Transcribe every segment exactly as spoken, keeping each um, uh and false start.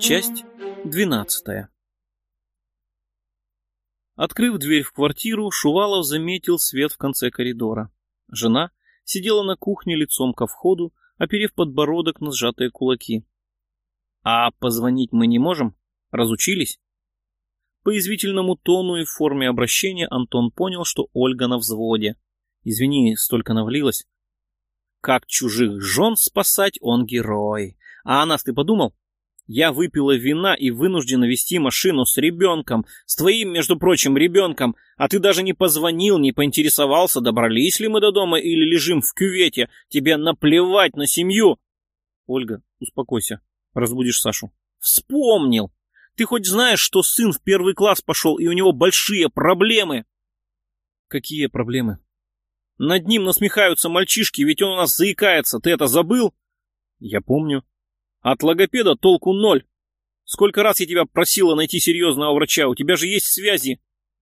Часть двенадцатая. Открыв дверь в квартиру, Шувалов заметил свет в конце коридора. Жена сидела на кухне лицом ко входу, оперев подбородок на сжатые кулаки. «А позвонить мы не можем? Разучились?» По извивительному тону и форме обращения Антон понял, что Ольга на взводе. «Извини, столько навалилось». «Как чужих жен спасать, он герой. А о нас ты подумал? Я выпила вина и вынуждена вести машину с ребенком, с твоим, между прочим, ребенком, а ты даже не позвонил, не поинтересовался, добрались ли мы до дома или лежим в кювете. Тебе наплевать на семью». «Ольга, успокойся, разбудишь Сашу». «Вспомнил! Ты хоть знаешь, что сын в первый класс пошел, и у него большие проблемы?» «Какие проблемы?» «Над ним насмехаются мальчишки, ведь он у нас заикается. Ты это забыл?» «Я помню». «От логопеда толку ноль. Сколько раз я тебя просила найти серьезного врача, у тебя же есть связи».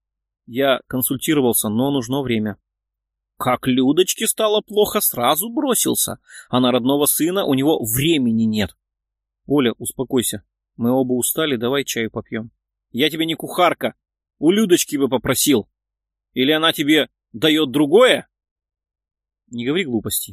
«Я консультировался, но нужно время». «Как Людочке стало плохо, сразу бросился. А на родного сына у него времени нет». «Оля, успокойся. Мы оба устали, давай чаю попьем». «Я тебе не кухарка. У Людочки бы попросил. Или она тебе дает другое?» «Не говори глупостей».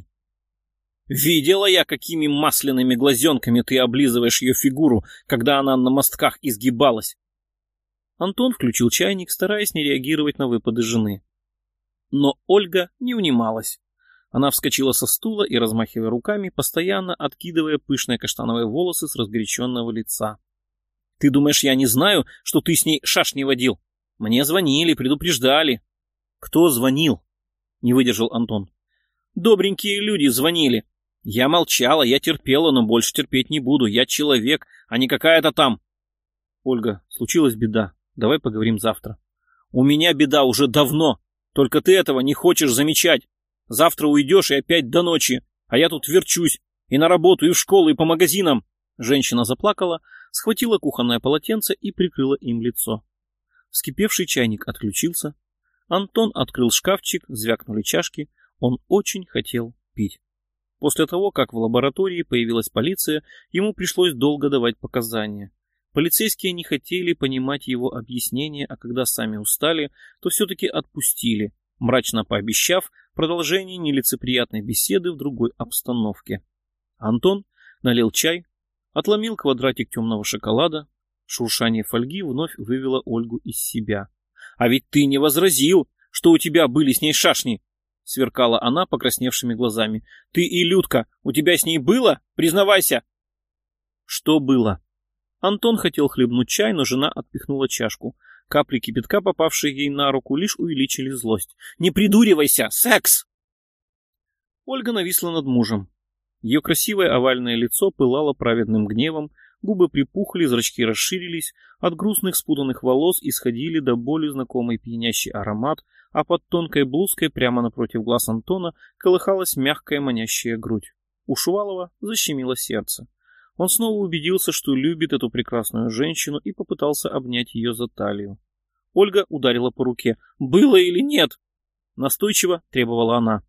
«Видела я, какими масляными глазенками ты облизываешь ее фигуру, когда она на мостках изгибалась». Антон включил чайник, стараясь не реагировать на выпады жены. Но Ольга не унималась. Она вскочила со стула и, размахивая руками, постоянно откидывая пышные каштановые волосы с разгоряченного лица. «Ты думаешь, я не знаю, что ты с ней шашни водил? Мне звонили, предупреждали». «Кто звонил?» — не выдержал Антон. «Добренькие люди звонили. Я молчала, я терпела, но больше терпеть не буду. Я человек, а не какая-то там». «Ольга, случилась беда. Давай поговорим завтра». «У меня беда уже давно. Только ты этого не хочешь замечать. Завтра уйдешь и опять до ночи. А я тут верчусь. И на работу, и в школу, и по магазинам». Женщина заплакала, схватила кухонное полотенце и прикрыла им лицо. Вскипевший чайник отключился. Антон открыл шкафчик, звякнули чашки. Он очень хотел пить. После того, как в лаборатории появилась полиция, ему пришлось долго давать показания. Полицейские не хотели понимать его объяснения, а когда сами устали, то все-таки отпустили, мрачно пообещав продолжение нелицеприятной беседы в другой обстановке. Антон налил чай, отломил квадратик темного шоколада. Шуршание фольги вновь вывело Ольгу из себя. «А ведь ты не возразил, что у тебя были с ней шашни!» — сверкала она покрасневшими глазами. «Ты и Людка, у тебя с ней было? Признавайся!» «Что было?» Антон хотел хлебнуть чай, но жена отпихнула чашку. Капли кипятка, попавшие ей на руку, лишь увеличили злость. «Не придуривайся! Секс!» Ольга нависла над мужем. Ее красивое овальное лицо пылало праведным гневом, губы припухли, зрачки расширились, от грустных спутанных волос исходили до боли знакомый пьянящий аромат, а под тонкой блузкой прямо напротив глаз Антона колыхалась мягкая манящая грудь. У Шувалова защемило сердце. Он снова убедился, что любит эту прекрасную женщину, и попытался обнять ее за талию. Ольга ударила по руке. «Было или нет?» Настойчиво требовала она.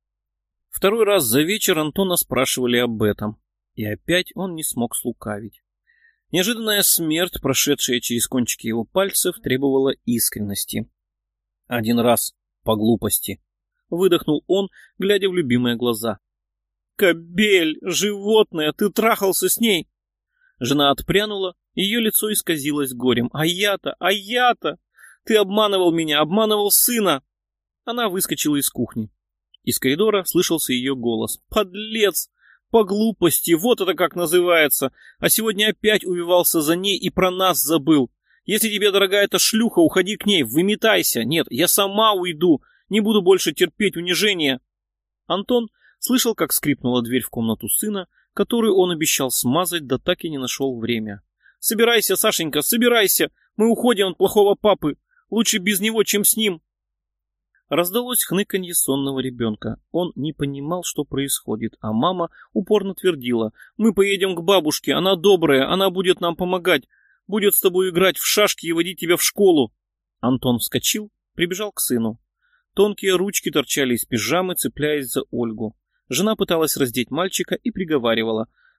Второй раз за вечер Антона спрашивали об этом. И опять он не смог слукавить. Неожиданная смерть, прошедшая через кончики его пальцев, требовала искренности. «Один раз, по глупости», — выдохнул он, глядя в любимые глаза. «Кобель, животное, ты трахался с ней!» Жена отпрянула, ее лицо исказилось горем. «А я-то, а я-то! Ты обманывал меня, обманывал сына!» Она выскочила из кухни. Из коридора слышался ее голос. «Подлец! По глупости, вот это как называется! А сегодня опять увивался за ней и про нас забыл! Если тебе дорога эта шлюха, уходи к ней, выметайся! Нет, я сама уйду, не буду больше терпеть унижения!» Антон слышал, как скрипнула дверь в комнату сына, которую он обещал смазать, да так и не нашел время. «Собирайся, Сашенька, собирайся! Мы уходим от плохого папы! Лучше без него, чем с ним!» Раздалось хныканье сонного ребенка. Он не понимал, что происходит, а мама упорно твердила: «Мы поедем к бабушке, она добрая, она будет нам помогать, будет с тобой играть в шашки и водить тебя в школу». Антон вскочил, прибежал к сыну. Тонкие ручки торчали из пижамы, цепляясь за Ольгу. Жена пыталась раздеть мальчика и приговаривала: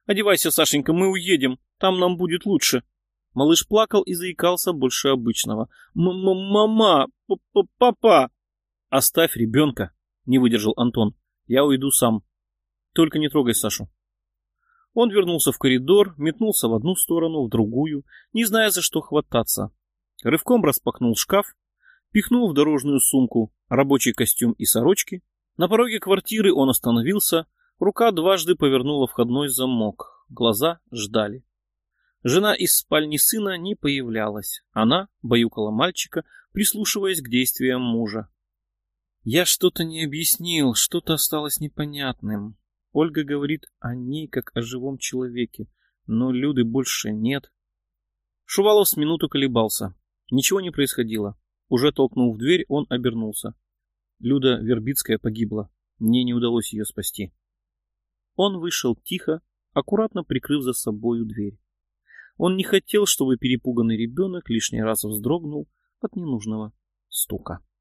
Одевайся, Сашенька, мы уедем, там нам будет лучше. Малыш плакал и заикался больше обычного. «М-м-мама! П-п-папа!» «Оставь ребенка!» — не выдержал Антон. «Я уйду сам. Только не трогай Сашу». Он вернулся в коридор, метнулся в одну сторону, в другую, не зная, за что хвататься. Рывком распахнул шкаф, пихнул в дорожную сумку рабочий костюм и сорочки. На пороге квартиры он остановился, рука дважды повернула входной замок, глаза ждали. Жена из спальни сына не появлялась. Она баюкала мальчика, прислушиваясь к действиям мужа. «Я что-то не объяснил, что-то осталось непонятным. Ольга говорит о ней, как о живом человеке, но Люды больше нет». Шувалов с минуту колебался. Ничего не происходило. Уже толкнув дверь, он обернулся. Люда Вербицкая погибла. Мне не удалось ее спасти. Он вышел тихо, аккуратно прикрыв за собою дверь. Он не хотел, чтобы перепуганный ребенок лишний раз вздрогнул от ненужного стука.